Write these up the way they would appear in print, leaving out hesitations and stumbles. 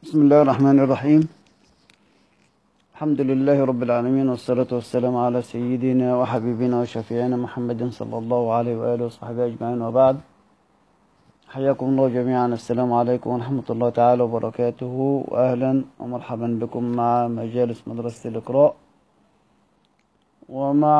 بسم الله الرحمن الرحيم. الحمد لله رب العالمين، والصلاة والسلام على سيدنا وحبيبنا وشفيعنا محمد صلى الله عليه وآله وصحبه أجمعين، وبعد. حياكم الله جميعا. السلام عليكم ورحمة الله تعالى وبركاته، وأهلا ومرحبا بكم مع مجالس مدرسة الإقراء، ومع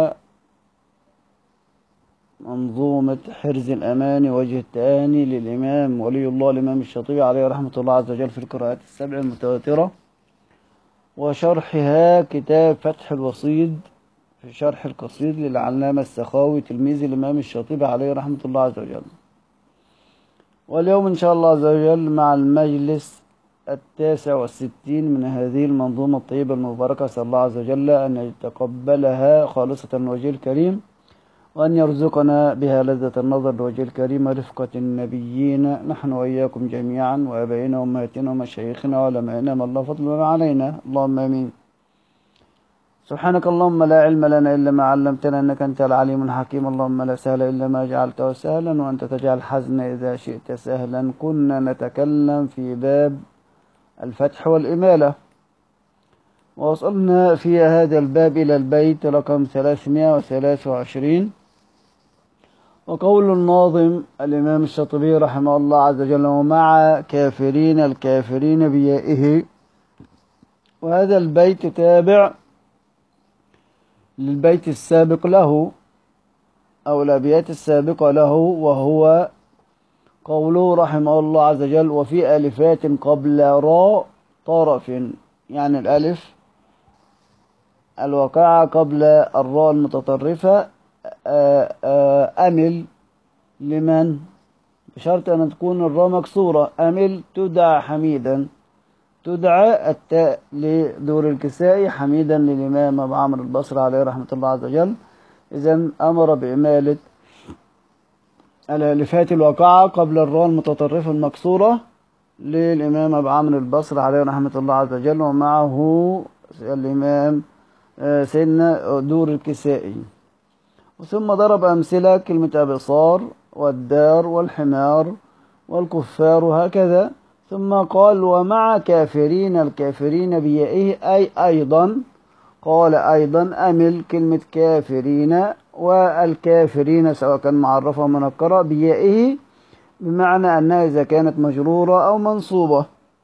منظومة حرز الأمان وجه التآني للإمام ولي الله الإمام الشاطبي عليه رحمة الله عز وجل في القراءات السبع المتواترة، وشرحها كتاب فتح الوصيد في شرح القصيد للعلامة السخاوي تلميذ الإمام الشاطبي عليه رحمة الله عز وجل. واليوم إن شاء الله عز وجل مع المجلس 69 من هذه المنظومة الطيبة المباركة. أسأل الله عز وجل أن يتقبلها خالصة لوجهه الكريم، وأن يرزقنا بها لذة النظر لوجه الكريم ورفقة النبيين، نحن وإياكم جميعا، وآبائنا وأمهاتنا ومشايخنا وعلمائنا من الله فضل علينا، اللهم آمين. سبحانك اللهم لا علم لنا إلا ما علمتنا، إنك أنت العليم الحكيم. اللهم لا سهل إلا ما جعلته سهلا، وأنت تجعل الحزن إذا شئت سهلا. كنا نتكلم في باب الفتح والإمالة، ووصلنا في هذا الباب إلى البيت رقم 323، وقول الناظم الإمام الشاطبي رحمه الله عز وجل: ومع كافرين الكافرين بيائه. وهذا البيت تابع للبيت السابق له أو الأبيات السابقة له، وهو قوله رحمه الله عز وجل: وفي ألفات قبل راء طرف. يعني الألف الواقعة قبل الراء المتطرفة أمل لمن؟ بشرط أن تكون الراء مكسورة. أمل تدعى حميدا، تدعى التاء لدور الكسائي، حميدا للإمام أبو عمرو البصري عليه رحمة الله عز وجل. إذن أمر بإمالة الألفات الواقعة قبل الراء المتطرفة المكسورة للإمام أبو عمرو البصري عليه رحمة الله عز وجل، ومعه الإمام سيدنا دور الكسائي. ثم ضرب أمثلة كلمة أبصار والدار والحمار والكفار هكذا. ثم قال: ومع كافرين الكافرين بيائه، أي أيضا. قال أيضا أمل كلمة كافرين والكافرين سواء كان معرفة أو منكرة بيائه، بمعنى أنها إذا كانت مجرورة أو منصوبة.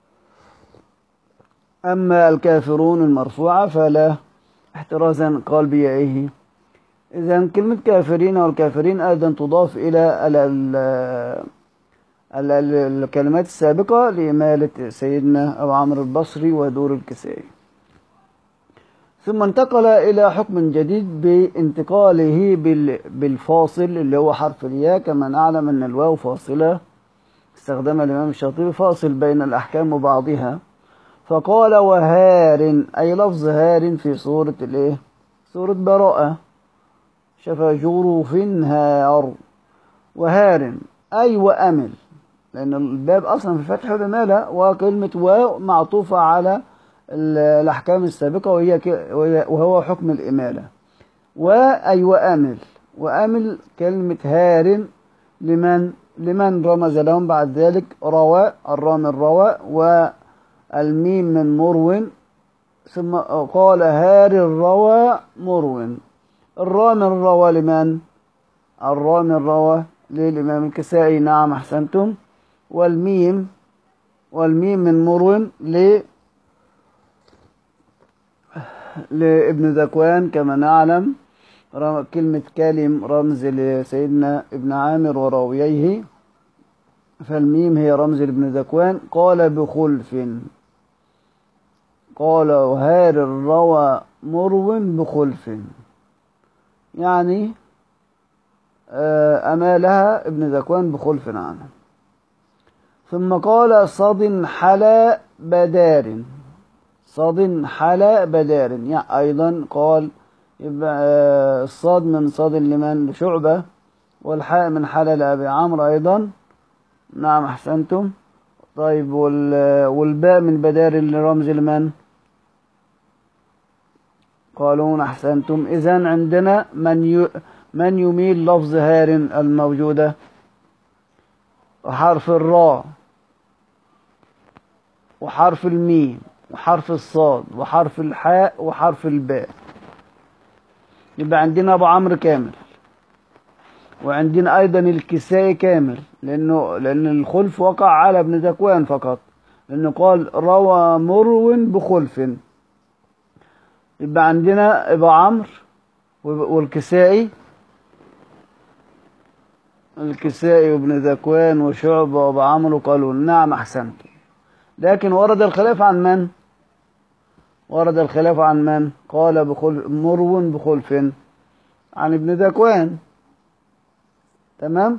أما الكافرون المرفوعة فلا احترازا قال بيائه. إذن كلمة كافرين والكافرين أيضا تضاف إلى الكلمات السابقة لإمالة سيدنا أبو عمرو البصري ودور الكسائي. ثم انتقل إلى حكم جديد بانتقاله بالفاصل اللي هو حرف الياء. كما نعلم أن الواو فاصلة استخدمها الإمام الشاطبي، فاصل بين الأحكام وبعضها. فقال: وهار، أي لفظ هار في سورة الإيه؟ سورة براءة: شفجور في النهار. وهار أي وأمل، لأن الباب أصلا في فتح والإمالة، وكلمة واو معطوفة على الأحكام السابقة وهو حكم الإمالة. وأي وأمل، وأمل كلمة هار لمن رمز لهم بعد ذلك رواء، الراء من رواء والميم من مرو. ثم قال: هار الروى مرو. الراء من روى لمن؟ الراء من روى للإمام الكسائي. نعم أحسنتم. والميم من مرو لابن ذكوان. كما نعلم كلمة كلم رمز لسيدنا ابن عامر وراويه، فالميم هي رمز لابن ذكوان. قال: بخلف. قال: وهار الروى مرو بخلف، يعني أمالها ابن ذكوان بخلف عنه. ثم قال: صد حلا بدار. صد حلا بدار، يعني أيضا قال يبقى الصاد من صاد لمن؟ لشعبة، والحاء من حلا لأبي عمرو أيضا. نعم أحسنتم. طيب والباء من بدار لرمز لمن؟ قالون أحسنتم. إذن عندنا من يميل لفظ هار الموجودة؟ حرف الراء وحرف الميم وحرف الصاد وحرف الحاء وحرف الباء. يبقى عندنا أبو عمرو كامل، وعندنا أيضا الكسائي كامل، لأن الخلف وقع على ابن ذكوان فقط، لأنه قال روى مرو بخلف. يبقى عندنا أبو عمرو والكسائي، الكسائي وابن ذكوان وشعبة وأبو عمرو قالوا نعم أحسنت. لكن ورد الخلاف عن من؟ ورد الخلاف عن من؟ قال مرو بخلف عن ابن ذكوان. تمام؟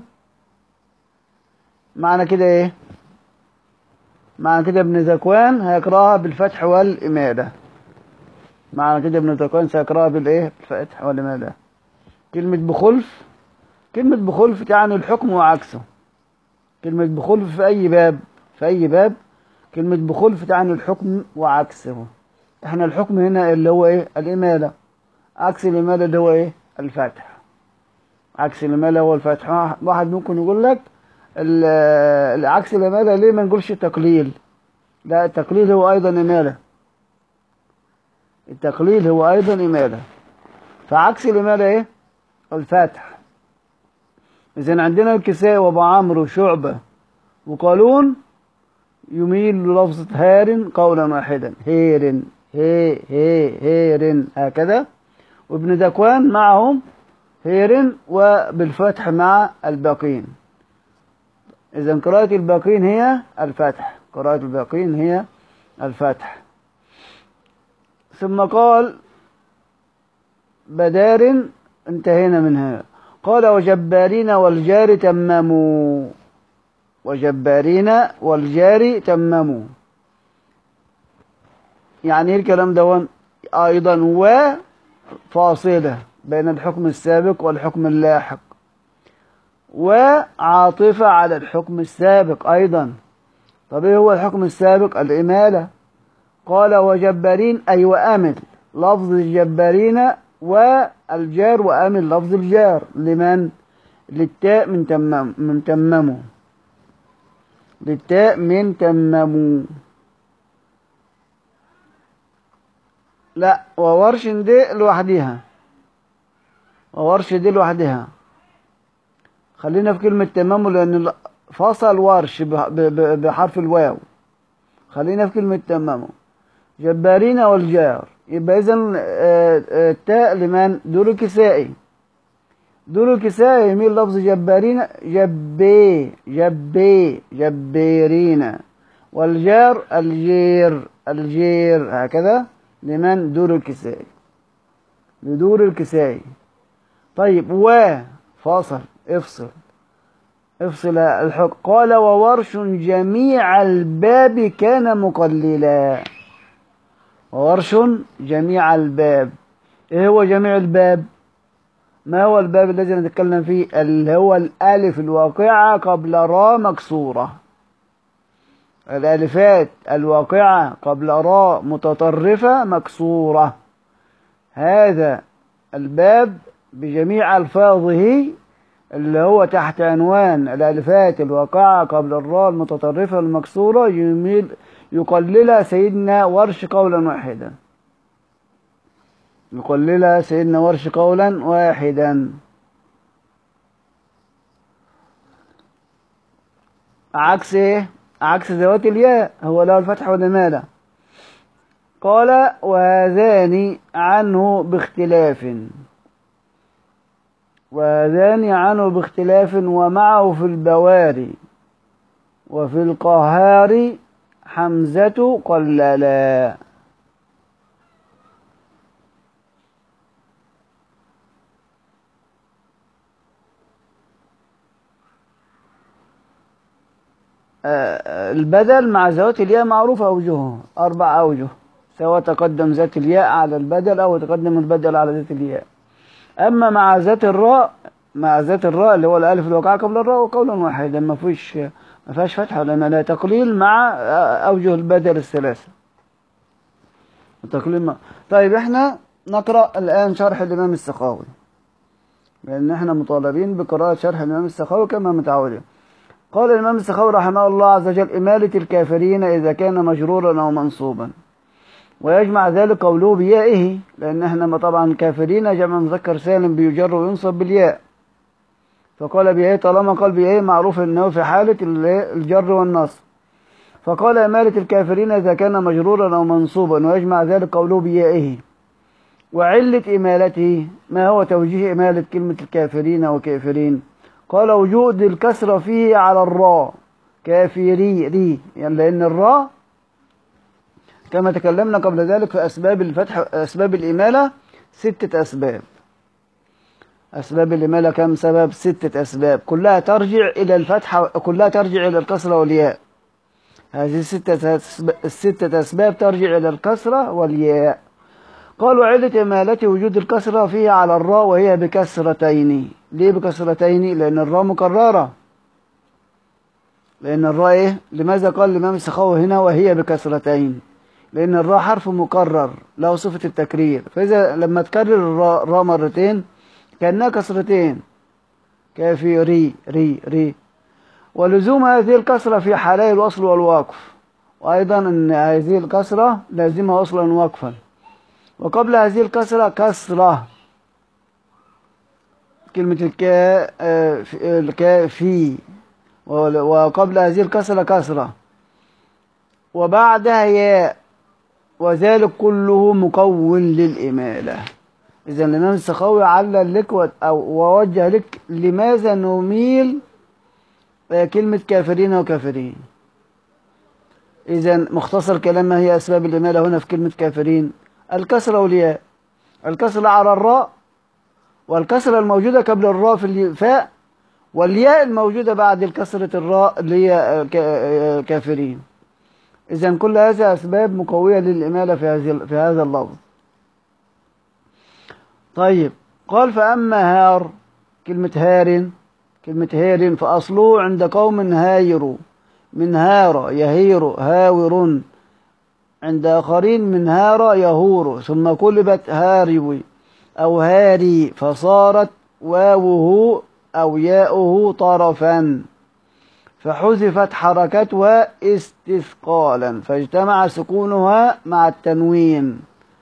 معنى كده ايه؟ معنى كده ابن ذكوان هيقراها بالفتح والإمادة. معنى كده ابن ذكوان سيقراها بالايه؟ بالفتح والإمادة. كلمة بخلف، كلمة بخلف تعني الحكم وعكسه. كلمة بخلف في أي باب، في أي باب كلمة بخلف تعني الحكم وعكسه. احنا الحكم هنا اللي هو ايه؟ الإمالة. عكس الإمالة اللي هو ايه؟ الفتح. عكس الإمالة هو الفتح. واحد ممكن يقول لك عكس الإمالة ليه ما نقولش تقليل؟ لا، التقليل هو أيضا إمالة. التقليل هو أيضا إمالة. فعكس الإمالة ايه؟ الفتح. إذن عندنا الكسائي وأبو عمرو وشعبة وقالون يميل للفظة هار قولا واحدا، هير هير هكذا. وابن ذكوان معهم هير وبالفتح مع الباقين. إذن قراءة الباقين هي الفتح، قراءة الباقين هي الفتح. ثم قال بدار، انتهينا منها. قال وجبارين والجار تمموا، وجبارين والجار تمموا. يعني ايه الكلام ده؟ ايضا وفاصلة بين الحكم السابق والحكم اللاحق، وعاطفة على الحكم السابق ايضا. طب ايه هو الحكم السابق؟ الإمالة. قال وجبارين أي وأمل لفظ الجبارين، والجار وأمل لفظ الجار. لمن؟ للتاء من تمموا، للتاء من تمموا. لا، وورش دي لوحدها، وورش دي لوحدها. خلينا في كلمة تمموا لأن فصل ورش بحرف الواو. خلينا في كلمة تمموا. جبارين والجار، يبقى إذن التاء لمن؟ دور الكسائي. دور الكسائي يميل لفظ جبارين جبارين. والجار الجير هكذا لمن؟ دور الكسائي، لدور الكسائي. طيب وفاصل، افصل الحكم. قال وورش جميع الباب كان مقللا. وورش جميع الباب. ايه هو جميع الباب؟ ما هو الباب الذي نتكلم فيه؟ اللي هو الألف الواقعة قبل راء مكسورة. الألفات الواقعة قبل راء متطرفة مكسورة. هذا الباب بجميع ألفاظه اللي هو تحت عنوان الألفات الواقعة قبل الراء المتطرفة المكسورة يقللها سيدنا ورش قولا واحدا. يقللها سيدنا ورش قولا واحدا. عكس ايه؟ عكس ذوات الياء، هو له الفتح والإمالة. قال وهذان عنه باختلاف، وهذان عنه باختلاف ومعه في البواري وفي القهار حمزة قللا. البدل مع ذوات الياء معروف أوجهه 4 أوجه، سواء تقدم ذات الياء على البدل أو تقدم البدل على ذات الياء. أما مع ذات الراء، مع ذات الراء اللي هو الألف الواقعة قبل الراء وقولا واحدا، ما فيهاش فتحة لأن لا تقليل مع أوجه البدل الثلاثة. التقليل طيب احنا نقرأ الآن شرح الإمام السخاوي، لأن احنا مطالبين بقراءة شرح الإمام السخاوي كما متعودين. قال الإمام السخاوي رحمه الله عز وجل: إمالة الكافرين إذا كان مجرورا أو منصوبا، ويجمع ذلك قوله بيائه، لأن احنا طبعا كافرين جمع مذكر سالم بيجر وينصب بالياء، فقال بيائه طالما قال بيائه معروف أنه في حالة الجر والنصب. فقال إمالة الكافرين إذا كان مجرورا أو منصوبا، ويجمع ذلك قوله بيائه. وعلة إمالته، ما هو توجيه إمالة كلمة الكافرين وكافرين؟ قال: وجود الكسرة فيه على الراء، كافري ري، يعني لأن الراء كما تكلمنا قبل ذلك في أسباب الفتح، أسباب الإمالة 6 أسباب. أسباب الإمالة كم سبب؟ 6 أسباب، كلها ترجع إلى الفتحة، كلها ترجع إلى الكسرة والياء. هذه الستة أسباب ترجع إلى الكسرة والياء. قالوا: علة إمالة وجود الكسرة فيها على الراء وهي بكسرتين. ليه بكسرتين؟ لأن الراء مكررة. لأن الراء إيه؟ لماذا قال الإمام السخاوي هنا وهي بكسرتين؟ لأن الراء حرف مكرر له صفة التكرير، فإذا لما تكرر الراء مرتين كأنها كسرتين، كافي ري ري ري. ولزوم هذه الكسرة في حالي الوصل والوقف، وأيضا أن هذه الكسرة لازمها وصلا ووقفا. وقبل هذه الكسرة كسرة، كلمة الكافي، وقبل هذه الكسرة كسرة، وبعدها ياء، وذلك كله مكون للإمالة. إذا الإمام السخاوي علل لك ووجه لك لماذا نميل كلمة كافرين وكافرين. إذا مختصر كلام، ما هي أسباب الإمالة هنا في كلمة كافرين؟ الكسرة والياء. الكسرة على الراء، والكسرة الموجودة قبل الراء في الفاء، والياء الموجودة بعد الكسرة الراء اللي هي كافرين. إذا كل هذه أسباب مقوية للإمالة في هذا اللفظ. طيب، قال: فأما هار، كلمة هار فأصله عند قوم هاير، من هار يهير هاور، عند آخرين من هار يهور، ثم قلبت هاروي أو هاري، فصارت واوه أو ياؤه طرفا، فحذفت حركتها استثقالا، فاجتمع سكونها مع التنوين،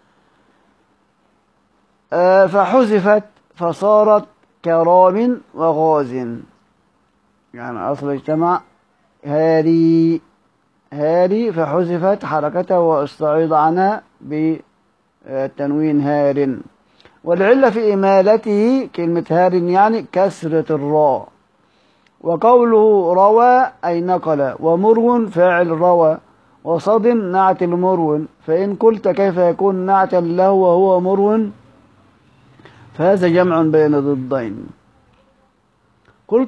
فحذفت فصارت كرام وغاز. يعني أصل اجتمع هاري فحذفت حركته واستعيض عنها بالتنوين هار. والعلة في إمالته كلمة هار يعني كسرة الراء. وقوله روى أي نقل، ومرو فاعل روى، وصد نعت المرو، فإن قلت كيف يكون نعتا له وهو مرو؟ فهذا جمع بين ضدين. قلت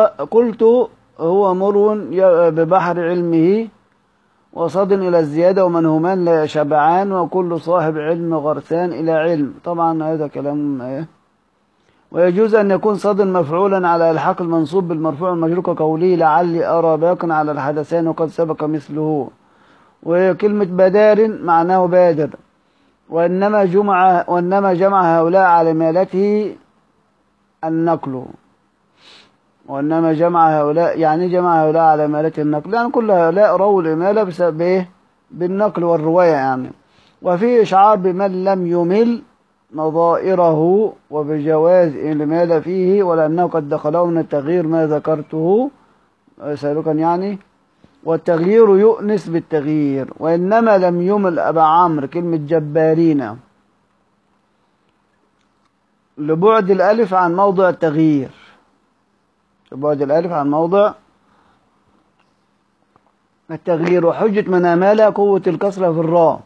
هو مرو ببحر علمه، وصد إلى الزيادة، ومن همان لا شبعان، وكل صاحب علم غرسان إلى علم. طبعا هذا كلام إيه. ويجوز أن يكون صد مفعولا على الحق المنصوب بالمرفوع المجرور، كقوله لعلي أرى باق على الحدثان وقد سبق مثله. وكلمة بدار معناه بادر. وإنما جمع هؤلاء على مالته النقل. وإنما جمع هؤلاء على مالته النقل، يعني كل هؤلاء رووا الإمالة بسبب إيه؟ بالنقل والرواية يعني. وفي إشعار بمن لم يمل نظائره، وبجواز الإمالة فيه، ولأنه قد دخله من التغيير ما ذكرته سابقا يعني، والتغيير يؤنس بالتغيير. وإنما لم يمل أبا عمرو كلمة جبارين لبعد الألف عن موضع التغيير، وحجة من أمالها قوة الكسرة في الراء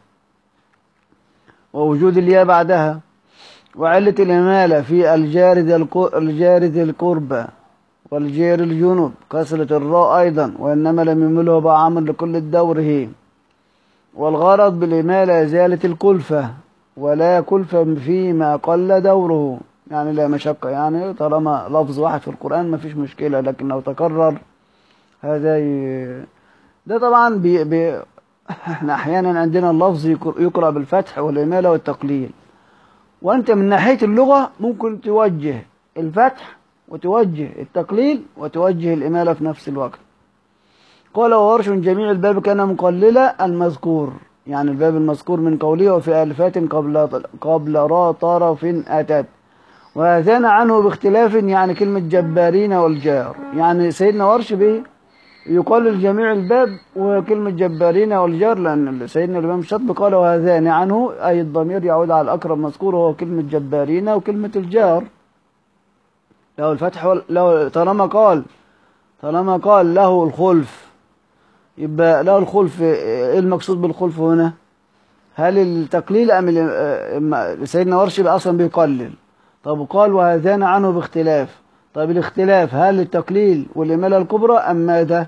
ووجود الياء بعدها. وعلة الإمالة في الجار ذي القربى والجار الجنب كسرة الراء أيضا، وإنما لم يمله أبا عمرو لكل الدوره. والغرض بالإمالة إزالة الكلفة، ولا كلفة فيما قل دوره، يعني لا مشقة، يعني طالما لفظ واحد في القرآن ما فيش مشكلة، لكن لو تكرر هذا ده طبعا احنا أحيانا عندنا اللفظ يقرأ بالفتح والإمالة والتقليل، وأنت من ناحية اللغة ممكن توجه الفتح وتوجه التقليل وتوجه الإمالة في نفس الوقت. قال وورش جميع الباب كان مقللا المذكور، يعني الباب المذكور من قوله وفي آلفات قبل را طرف أتت، وهذان عنه باختلاف، يعني كلمة جبارين والجار، يعني سيدنا ورش به يقلل جميع الباب وكلمة جبارين والجار، لأن سيدنا الإمام الشاطبي قال وهذان عنه، أي الضمير يعود على الأقرب مذكور وهو كلمة جبارين وكلمة الجار. له الفتح له طالما قال له الخلف، يبقى له الخلف. ايه المقصود بالخلف هنا؟ هل التقليل ام سيدنا ورش اصلا بيقلل؟ طب قال وهذان عنه باختلاف، طب الاختلاف هل التقليل والإمالة الكبرى ام ماذا؟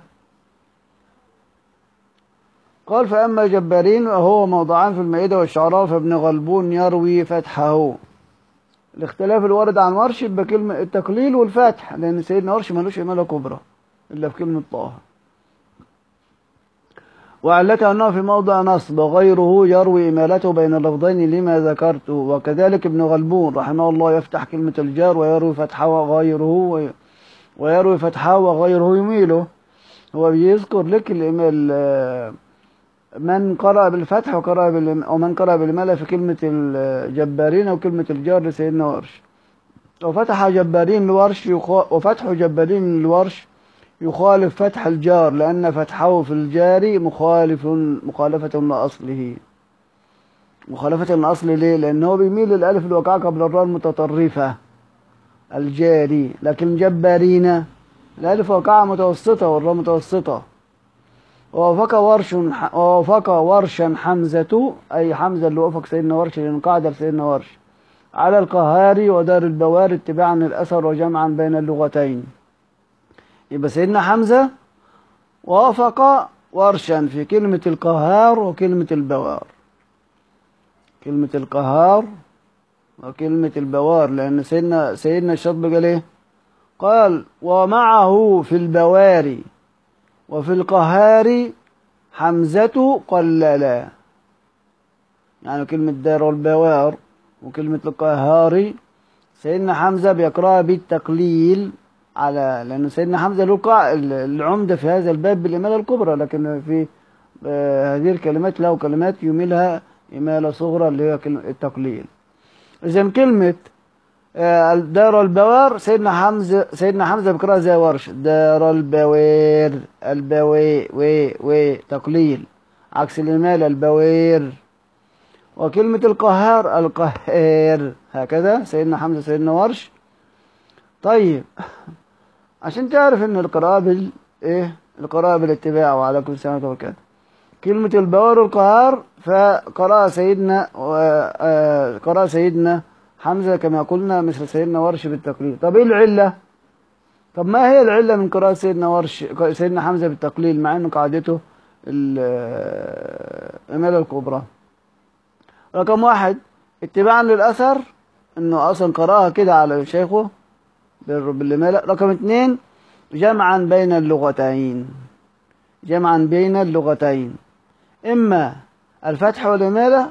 قال فأما جبارين وهو موضعان في المائدة والشعراء فابن غلبون يروي فتحه. الاختلاف الوارد عن ورش بكلمة التقليل والفتح، لأن سيدنا ورش ملوش إمالة كبرى إلا في كلمة طه. وعلته أنه في موضع نصب غيره يروي إمالته بين اللفظين لما ذكرته، وكذلك ابن غلبون رحمه الله يفتح كلمة الجار ويروي فتحه وغيره يميله. هو بيذكر لك من قرأ بالفتح ومن قرأ بالإمالة في كلمة الجبارين وكلمة الجار لسيدنا ورش. وفتح جبارين لورش يخالف فتح الجار، لأن فتحه في الجار مخالفة لأصله. ليه؟ لأنه بيميل الألف الواقعة قبل الراء المتطرفة الجاري، لكن جبارين الألف واقعة متوسطة والراء متوسطة. ووافق ورشا حمزة، أي حمزة اللي وافق سيدنا ورش، لأن قاعدة سيدنا ورش على القهاري ودار البوار اتباعا للأثر وجمعا بين اللغتين. يبقى سيدنا حمزة وافق ورشا في كلمة القهار وكلمة البوار، كلمة القهار وكلمة البوار، لأن سيدنا الشاطبي قال إيه؟ قال ومعه في البوار وفي القهار حمزة قللا، يعني كلمة دار والبوار وكلمة القهار سيدنا حمزة بيقرأها بالتقليل، لأن سيدنا حمزة له العمدة في هذا الباب بالإمالة الكبرى، لكن في هذه الكلمات له كلمات يميلها إمالة صغرى اللي هي التقليل. إذن كلمة دار البوار سيدنا حمزة بيقرأها زي ورش دار البوير، تقليل عكس الإمالة البوير. وكلمة القهار هكذا سيدنا حمزة سيدنا ورش. طيب عشان تعرف ان القراءة بالاتباع وعليكم السلام وبركاته. كلمة البوار والقهار فقرأ سيدنا حمزة كما قلنا مثل سيدنا ورش بالتقليل. طب ايه العلة؟ طب ما هي العلة من قراءة سيدنا حمزة بالتقليل مع انه قاعدته الإمالة الكبرى؟ رقم 1 اتباعا للأثر، انه اصلا قرأها كده على شيخه بالإمالة. رقم 2 جمعا بين اللغتين، إما الفتح والإمالة،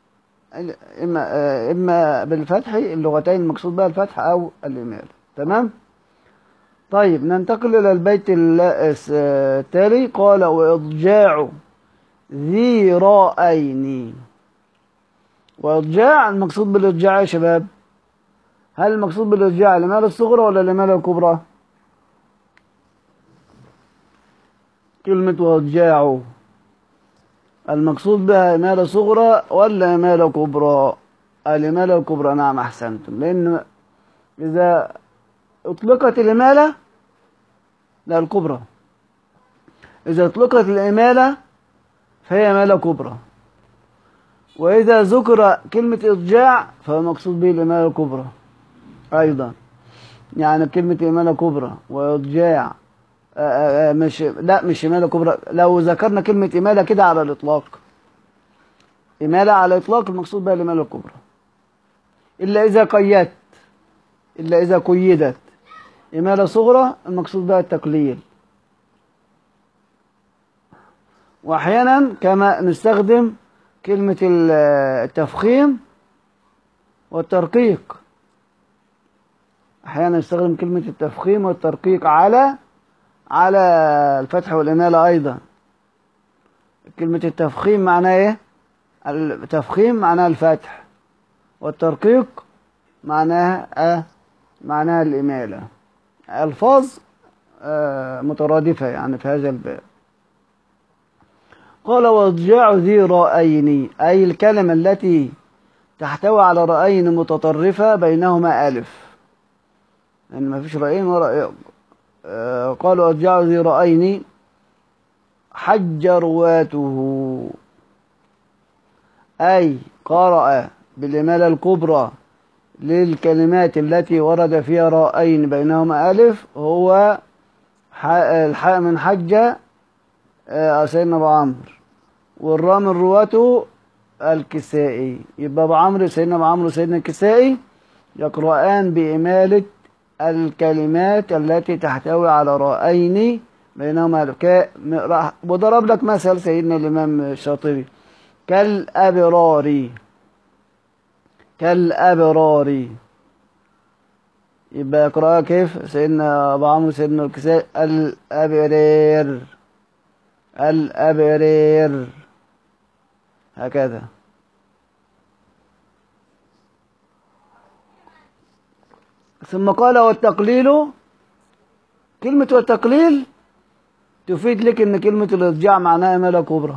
إما بالفتح اللغتين المقصود بها الفتح أو الإمالة. تمام؟ طيب ننتقل إلى البيت التالي. قال وإضجاع ذي رائين. وإضجاع المقصود بالإضجاع يا شباب، هل المقصود بالإضجاع الإمالة الصغرى ولا الإمالة الكبرى؟ كلمة وإضجاع المقصود بها إمالة صغرى ولا إمالة كبرى؟ الإمالة الكبرى. نعم أحسنتم، لأن إذا أطلقت الإمالة لا الكبرى، إذا أطلقت الإمالة فهي إمالة كبرى، وإذا ذكر كلمة إضجاع فهو مقصود به الإمالة الكبرى أيضا. يعني كلمة إمالة كبرى وإضجاع مش إمالة كبرى. لو ذكرنا كلمة إمالة كده على الإطلاق، إمالة على الإطلاق المقصود بها الإمالة الكبرى، إلا إذا قيدت إمالة صغرى المقصود بها التقليل. وأحيانا كما نستخدم كلمة التفخيم والترقيق، أحيانا يستخدم كلمة التفخيم والترقيق على الفتح والإمالة أيضا. كلمة التفخيم معناها إيه؟ التفخيم معناها الفتح، والترقيق معناها الإمالة. ألفاظ مترادفة يعني في هذا الباب. قال واضجاع ذي رأيين، أي الكلمة التي تحتوي على رأيين متطرفة بينهما ألف، لأن يعني ما فيش رأيين ورأي. قال واضجاع ذي رأيين حج رواته، أي قرأ بالإمالة الكبرى للكلمات التي ورد فيها رأيين بينهما ألف، هو الحاء من حجة سيدنا أبو عمرو، والراء من رواته الكسائي. يبقى أبو عمرو سيدنا أبو عمرو سيدنا الكسائي يقرآن بإمالة الكلمات التي تحتوي على رأيين بينهما ألف. وضرب لك مثل سيدنا الإمام الشاطبي كالأبرار، يبقى يقرأها كيف سيدنا أبو عمرو سيدنا الكسائي؟ الأبرير هكذا. ثم قال والتقليل، كلمة والتقليل تفيد لك ان كلمة الإضجاع معناها إمالة كبرى.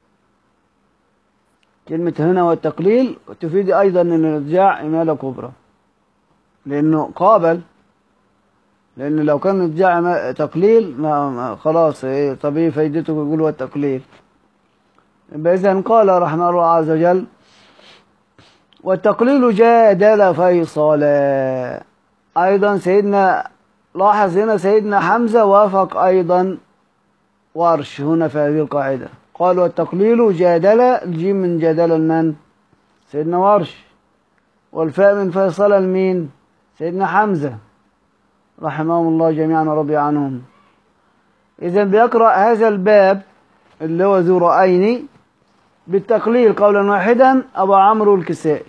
كلمة هنا والتقليل تفيد أيضا ان الإضجاع إمالة كبرى، لأنه قابل. لأن لو كان الإضجاع تقليل خلاص طبيعي فايدته يقول والتقليل. إذن قال رحمه الله عز وجل والتقليل جادل فيصلا. أيضا سيدنا لاحظ هنا سيدنا حمزة وافق أيضا ورش هنا في هذه القاعدة. قال والتقليل جادل، الجيم من جادل المن سيدنا ورش، والفاء من فيصل المين سيدنا حمزة رحمهم الله جميعا ورضي عنهم. إذن بيقرأ هذا الباب اللي هو ذو رأيين بالتقليل قولا واحدا أبو عمرو الكسائي،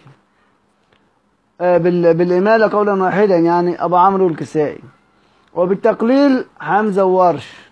بالإمالة قولا واحدا يعني أبو عمرو الكسائي، وبالتقليل حمزة وورش،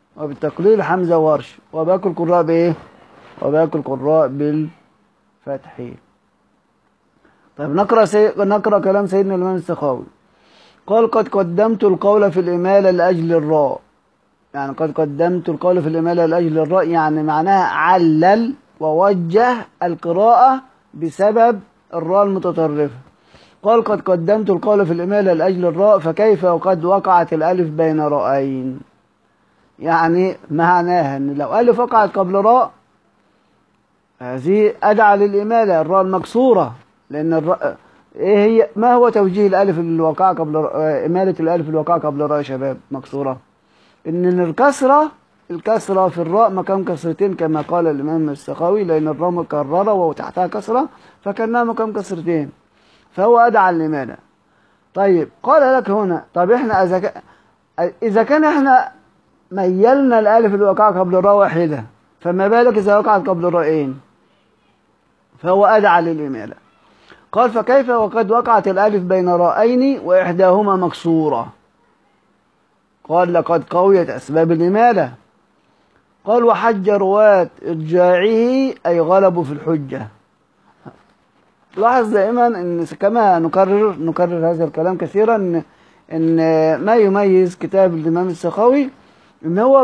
وباقي القراء بإيه؟ وباقي القراء بالفتح. طيب نقرأ كلام سيدنا الإمام السخاوي. قال قد قدمت القول في الإمالة لأجل الراء، يعني قد قدمت القول في الإمالة لأجل الراء يعني معناها علل ووجه القراءة بسبب الراء المتطرفة. قال قد قدمت القول في الإمالة لأجل الراء فكيف وقد وقعت الألف بين رأيين، يعني معناها أن لو ألف وقعت قبل راء هذه أدعى للإمالة الراء المكسورة، لأن الراء إيه هي؟ ما هو توجيه الألف الواقعة قبل إمالة الألف الواقعة قبل راء شباب مكسورة؟ إن الكسرة في الراء مكان كسرتين كما قال الإمام السخاوي، لأن الراء مكررة وتحتها كسرة فكانها مكان كسرتين، فهو أدعى للإمالة. طيب قال لك هنا طيب إحنا إذا كان إحنا ميلنا الألف الواقعة قبل راء واحدة، فما بالك إذا وقعت قبل راءين؟ فهو أدعى للإمالة. قال فكيف وقد وقعت الألف بين راءين وإحداهما مكسورة؟ قال لقد قويت أسباب الإمالة. قال وحج رواة إرجاعه أي غلبوا في الحجة. لاحظ دائما أن كما نكرر هذا الكلام كثيرا إن ما يميز كتاب الإمام السخاوي إن هو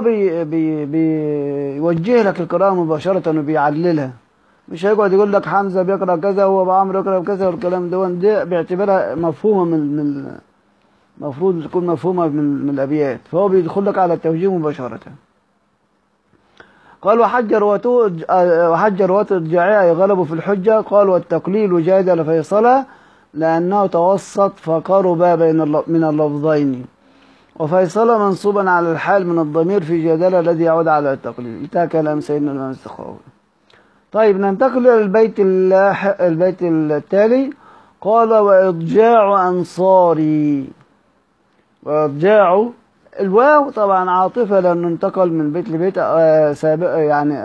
بيوجه لك القراءة مباشرة وبيعللها، مش هيقعد يقول لك حمزة بيقرأ كذا وأبو عمرو يقرأ كذا والكلام ده بيعتبرها مفهومة المفروض تكون مفهومة من الأبيات، فهو بيدخل لك على التوجيه مباشرة. قال وحج رواة الجاعية غلبوا في الحجة. قال والتقليل جادل فيصلا لأنه توسط فقرب من اللفظين، وفيصل منصوبا على الحال من الضمير في جادل الذي يعود على التقليل. انتهى كلام سيدنا الإمام السخاوي. طيب ننتقل إلى البيت التالي. قال وإضجاع أنصاري، وإضجاع الواو طبعا عاطفة لأنه انتقل من بيت لبيت سابق يعني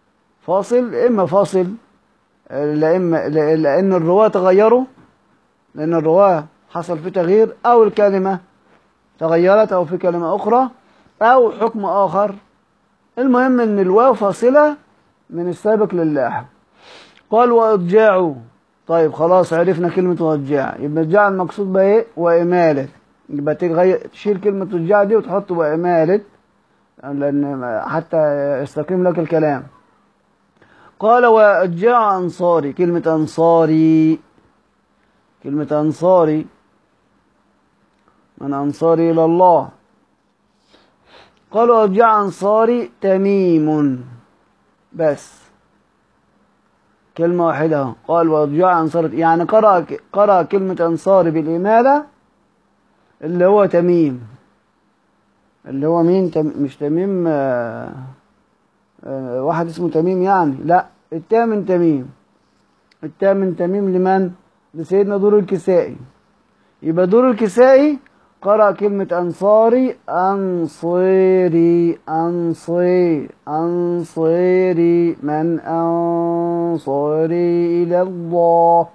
فاصل إما فاصل لأن الرواة تغيروا لأن الرواة حصل فيه تغيير، أو الكلمة تغيرت، أو في كلمة أخرى، أو حكم آخر. المهم إن الواو فاصلة من السابق للاحق. قال وإضجاع. طيب خلاص عرفنا كلمة وإضجاع، يبقى إضجاع المقصود بها إيه؟ وإمالة. يبقى تشيل كلمة إضجاع دي وتحط وإمالة، لأن حتى يستقيم لك الكلام. قال وإضجاع أنصاري. كلمة أنصاري، كلمة أنصاري من أنصاري إلى الله. قال وإضجاع أنصاري تميم، بس كلمة واحدة. قال وإضجاع أنصاري، يعني قرأ كلمة أنصاري بالإمالة، اللي هو تميم. اللي هو مين؟ مش تميم واحد اسمه تميم يعني، لا، التاء من تميم. التاء من تميم لمن؟ لسيدنا دور الكسائي. يبقى دور الكسائي قرأ كلمة أنصاري أنصيري أنصيري أنصيري من أنصاري إلى الله.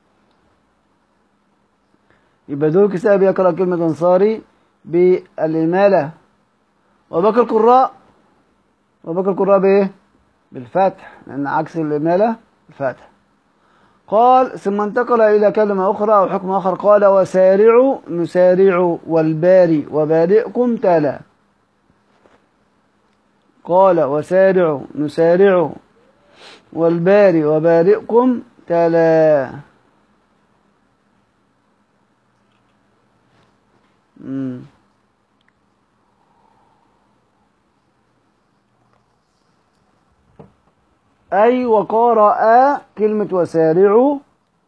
يبقى دور الكسائي بيقرأ كلمة أنصاري بالإمالة. وباقي القراء بإيه؟ بالفتح، لأن عكس الإمالة الفتح. قال ثم انتقل إلى كلمة أخرى أو حكم آخر. قال وسارعوا نسارع والباري وبارئكم تلا. قال وسارعوا نسارع والباري وبارئكم تلا. أي وقرأ كلمة وسارعوا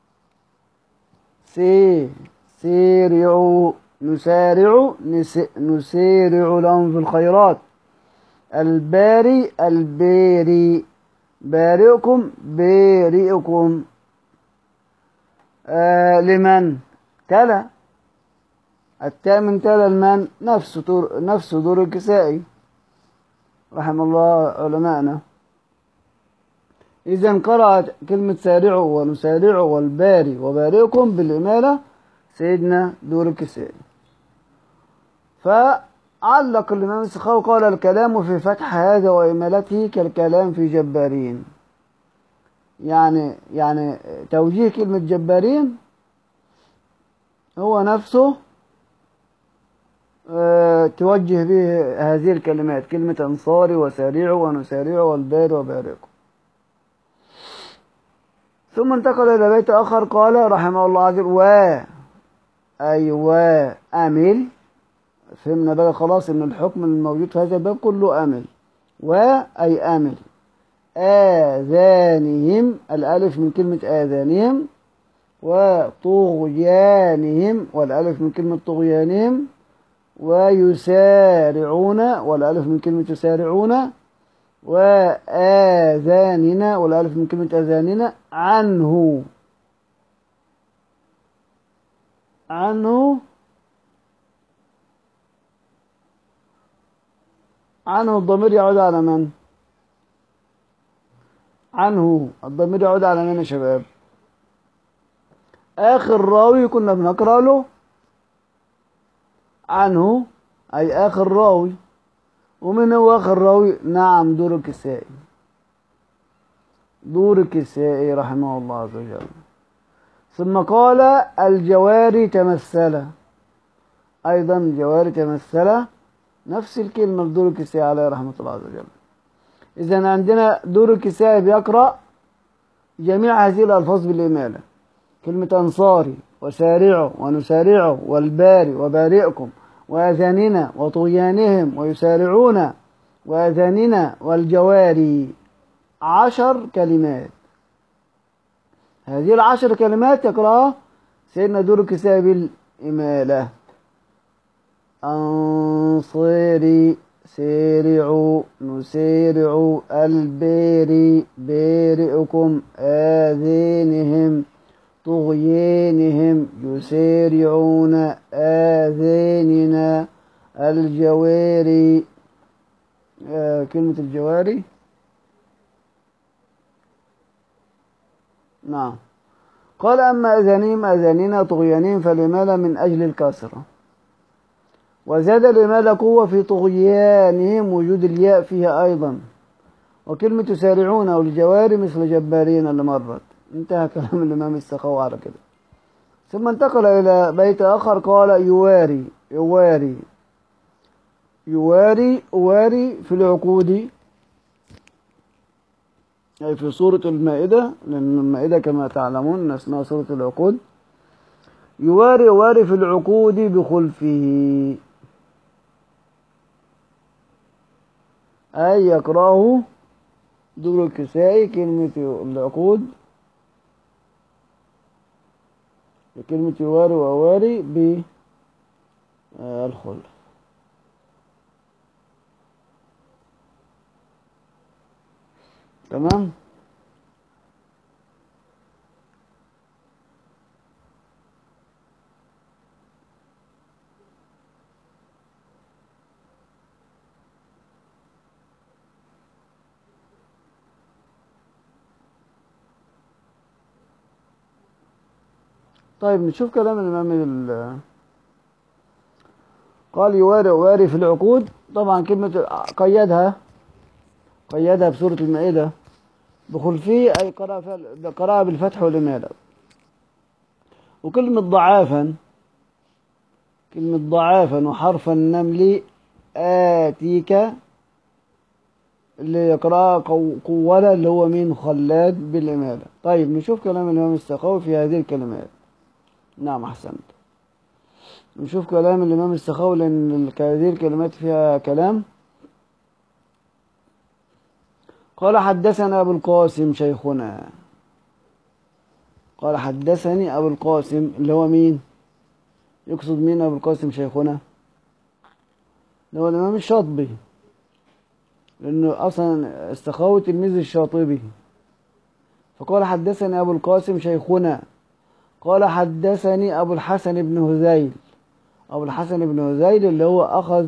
سيرعوا نسارع نسارع لهم في الخيرات. الباري الباري بارئكم بارئكم. لمن؟ تلا. التاء من تلا المن، نفس دور الكسائي رحم الله علماءنا. إذا قرأت كلمة سارعوا ونسارعوا والباري وبارئكم بالإمالة سيدنا دور الكسائي. فعلق الإمام السخاوي قال الكلام في فتح هذا وإمالته كالكلام في جبارين. يعني توجيه كلمة جبارين هو نفسه توجه به هذه الكلمات، كلمة أنصاري وسارعوا ونسارعوا والباري وبارئكم. ثم انتقل إلى بيت آخر قال رحمه الله عز وجل أمل. فهمنا بقى خلاص إن الحكم الموجود في هذا الباب كله أمل. أي أمل آذانهم، الألف من كلمة آذانهم، وطغيانهم، والألف من كلمة طغيانهم، ويسارعون، والألف من كلمة يسارعون، وآذاننا، والألف من كلمة آذاننا، عنه الضمير يعود على من؟ عنه الضمير يعود على من يا شباب؟ آخر راوي كنا بنقرأ له عنه، أي آخر راوي. ومن هو آخر راوي؟ نعم دور الكسائي رحمه الله عز وجل. ثم قال الجواري تمثل. أيضا الجواري تمثل، نفس الكلمة لدور الكسائي عليه رحمة الله عز وجل. إذن عندنا دور الكسائي بيقرأ جميع هذه الألفاظ بالإمالة. كلمة أنصاري وسارعوا ونسارعوا والباري وبارئكم وأذاننا وطغيانهم ويسارعون وأذاننا والجواري، 10 كلمات. هذه 10 كلمات يقرأها سيدنا دور الكسائي بالإمالة. أنصري سارعوا نسارع الباري بارئكم آذانهم طغيانهم يسارعون آذاننا الجواري. كلمة الجواري نعم. قال أما أذانهم أذاننا طغيانهم فالإمالة من أجل الكسرة. وزاد الإمالة قوة في طغيانهم وجود الياء فيها أيضا. وكلمة يسارعون أو الجواري مثل جبارين اللي مرت. انتهى كلام الإمام السخاوي على كده. ثم انتقل إلى بيت آخر قال يواري يواري يواري أواري في العقود، أي في سورة المائدة، لأن المائدة كما تعلمون اسمها سورة العقود. يواري أواري في العقود بخلفه، أي يقرأه دور الكسائي كلمة العقود كلمة يواري وأواري بالخلف. تمام. طيب نشوف كلام الإمام قال يواري واري في العقود. طبعا كلمة قيدها بسورة المائدة بخلفه، أي قرأ بالفتح والإمالة. وكلمة ضعافا، كلمة ضعافا وحرف النمل آتيك اللي يقرأ قولة اللي هو مين خلاد بالإمالة. طيب نشوف كلام الإمام السخاوي في هذه الكلمات. نعم أحسنت. نشوف كلام الإمام السخاوي لأن هذه الكلمات فيها كلام. قال حدثنا أبو القاسم شيخنا. قال حدثني أبو القاسم اللي هو مين؟ يقصد مين أبو القاسم شيخنا؟ اللي هو الإمام الشاطبي، لأنه أصلا السخاوي تلميذ الشاطبي. فقال حدثني أبو القاسم شيخنا. قال حدثني أبو الحسن بن هذيل. أبو الحسن بن هذيل اللي هو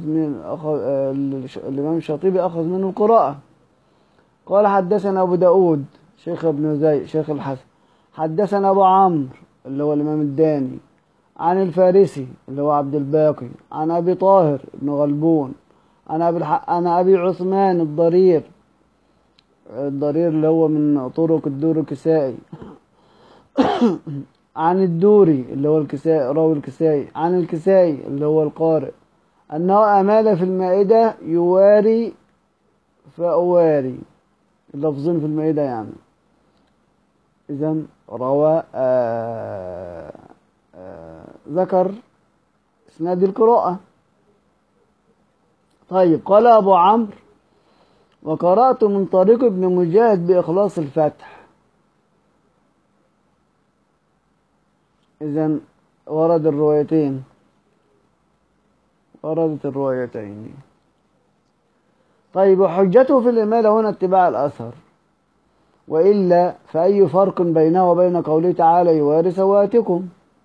الإمام الشاطبي أخذ منه القراءة. قال حدثنا أبو داود شيخ ابن هذيل شيخ الحسن. حدثنا أبو عمرو اللي هو الإمام الداني عن الفارسي اللي هو عبد الباقي عن أبي طاهر بن غلبون عن أبي عثمان الضرير اللي هو من طرق الدور الكسائي عن الدوري اللي هو الكسائي راوي الكسائي عن الكسائي اللي هو القارئ أنه أمال في المائدة يواري فأواري، اللفظين في المائدة يعني. إذن روى ذكر اسناد القراءة. طيب قال أبو عمرو وقرأت من طريق ابن مجاهد بإخلاص الفتح. إذن وردت الروايتين. طيب وحجته في الإمالة هنا اتباع الأثر، وإلا فأي فرق بينه وبين قوله تعالى يواري سواتكم؟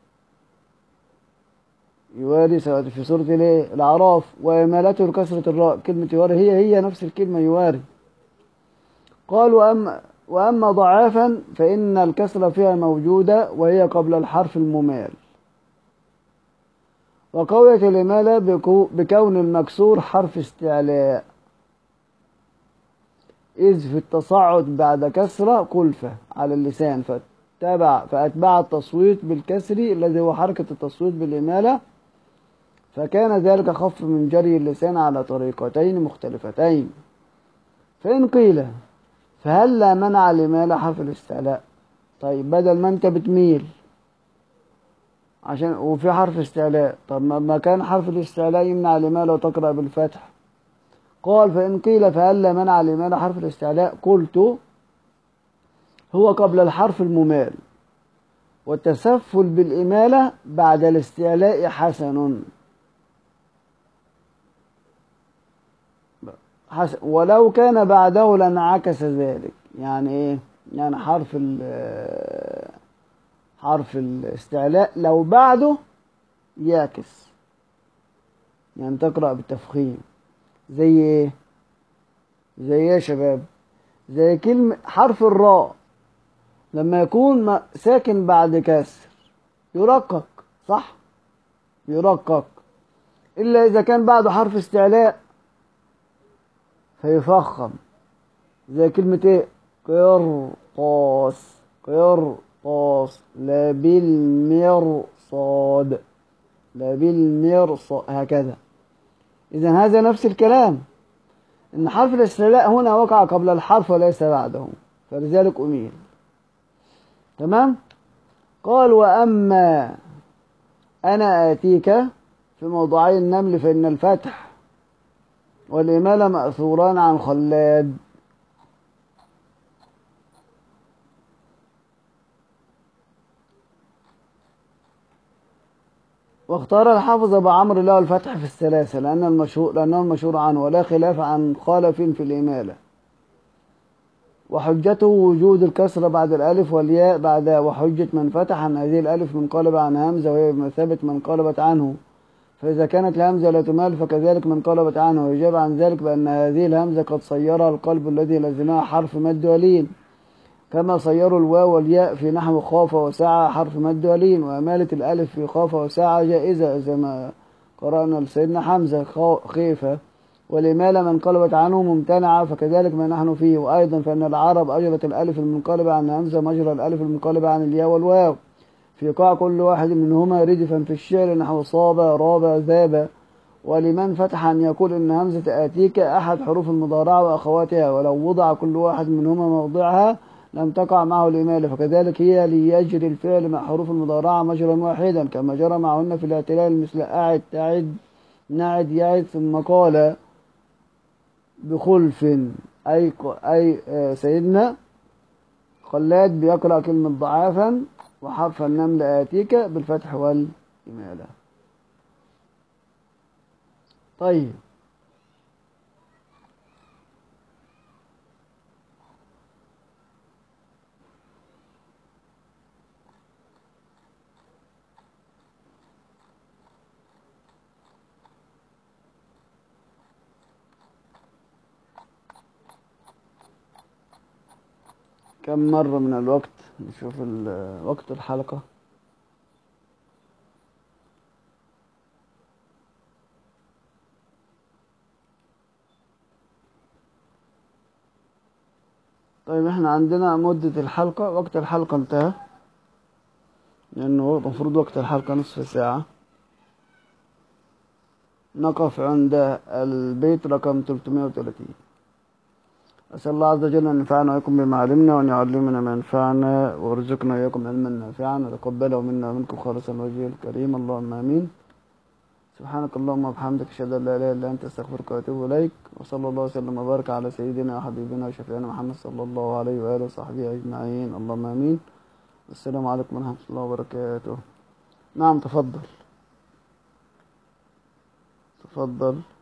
يواري سواتكم في سورة الأعراف، وإمالته لكسرة الراء. كلمة يواري هي نفس الكلمة يواري. قال وأما ضعافا فإن الكسرة فيها موجودة وهي قبل الحرف الممال. وقوية الإمالة بكون المكسور حرف استعلاء، إذ في التصعد بعد كسرة كلفة على اللسان فأتبع التصويت بالكسر الذي هو حركة التصويت بالإمالة، فكان ذلك خف من جري اللسان على طريقتين مختلفتين. فإن قيل فهل لا منع الإمالة حرف الاستعلاء؟ طيب بدل ما أنت بتميل عشان وفي حرف استعلاء، طب ما كان حرف الاستعلاء يمنع الإمالة وتقرأ بالفتح؟ قال فإن قيل فهل لا منع الإمالة حرف الاستعلاء؟ قلت هو قبل الحرف الممال، والتسفل بالإمالة بعد الاستعلاء حسن ولو كان بعده لانعكس ذلك. يعني ايه؟ يعني حرف الاستعلاء لو بعده يعكس، يعني تقرأ بالتفخيم. زي ايه؟ زي ايه يا شباب؟ زي كلمة حرف الراء لما يكون ساكن بعد كسر يرقق، صح؟ يرقق، إلا إذا كان بعده حرف استعلاء فيفخم، زي كلمة إيه؟ قرطاس، قرطاس، لا بالمرصاد، لا بالمرصاد، هكذا. إذا هذا نفس الكلام، إن حرف الاستعلاء هنا وقع قبل الحرف وليس بعده، فلذلك أميل. تمام؟ قال وأما أنا آتيك في موضوعي النمل فإن الفتح والإمالة مأثوران عن خلاد. واختار الحافظ أبو عمرو له الفتح في الثلاثة لأنه المشهور عنه، ولا خلاف عن خالف في الإمالة. وحجته وجود الكسرة بعد الألف والياء بعدها، وحجة من فتح عن هذه الألف منقلبة عن همزة وهي بمثابة من قلبت عنه، فإذا كانت الهمزة لا تمال فكذلك من قلبت عنه، ويجاب عن ذلك بأن هذه الهمزة قد صيرها القلب الذي لزمها حرف مد ولين، كما صيروا الواو والياء في نحو خاف وسعى حرف مد ولين، وأمالة الألف في خاف وسعى جائزة زي ما قرأنا لسيدنا حمزة خيفة، والإمالة من قلبت عنه ممتنعة، فكذلك ما نحن فيه. وأيضا فإن العرب أجرت الألف المنقلبة عن همزة مجرى الألف المنقلبة عن الياء والواو في إيقاع كل واحد منهما ردفا في الشعر نحو صاب راب ذاب. ولمن فتح أن يقول إن همزة آتيك أحد حروف المضارعة وأخواتها، ولو وضع كل واحد منهما موضعها لم تقع معه الإمالة، فكذلك هي ليجري الفعل مع حروف المضارعة مجرا واحدا كما جرى معهن في الاعتلال، مثل أعد تعد نعد يعد. ثم قال بخلف أي سيدنا خلاد بيقرأ كلمة ضعافا وحرف النمل آتيك بالفتح والإمالة. طيب كم مرة من الوقت؟ نشوف وقت الحلقة. طيب احنا عندنا مدة الحلقة، وقت الحلقة انتهى لأنه المفروض وقت الحلقة نصف ساعة. نقف عند البيت رقم 330. أسأل الله عز وجل أن ينفعنا وإياكم بما علمنا، وأن يعلمنا ما ينفعنا، ويرزقنا وإياكم علما نافعا، ويتقبله منا ومنكم خالصا وجهه الكريم، اللهم آمين. سبحانك اللهم وبحمدك أشهد أن لا إله إلا أنت أستغفرك وأتوب إليك، وصلى الله وسلم وبارك على سيدنا وحبيبنا وشفيعنا محمد صلى الله عليه وآله وصحبه أجمعين، اللهم آمين. السلام عليكم ورحمة الله وبركاته. نعم تفضل. تفضل.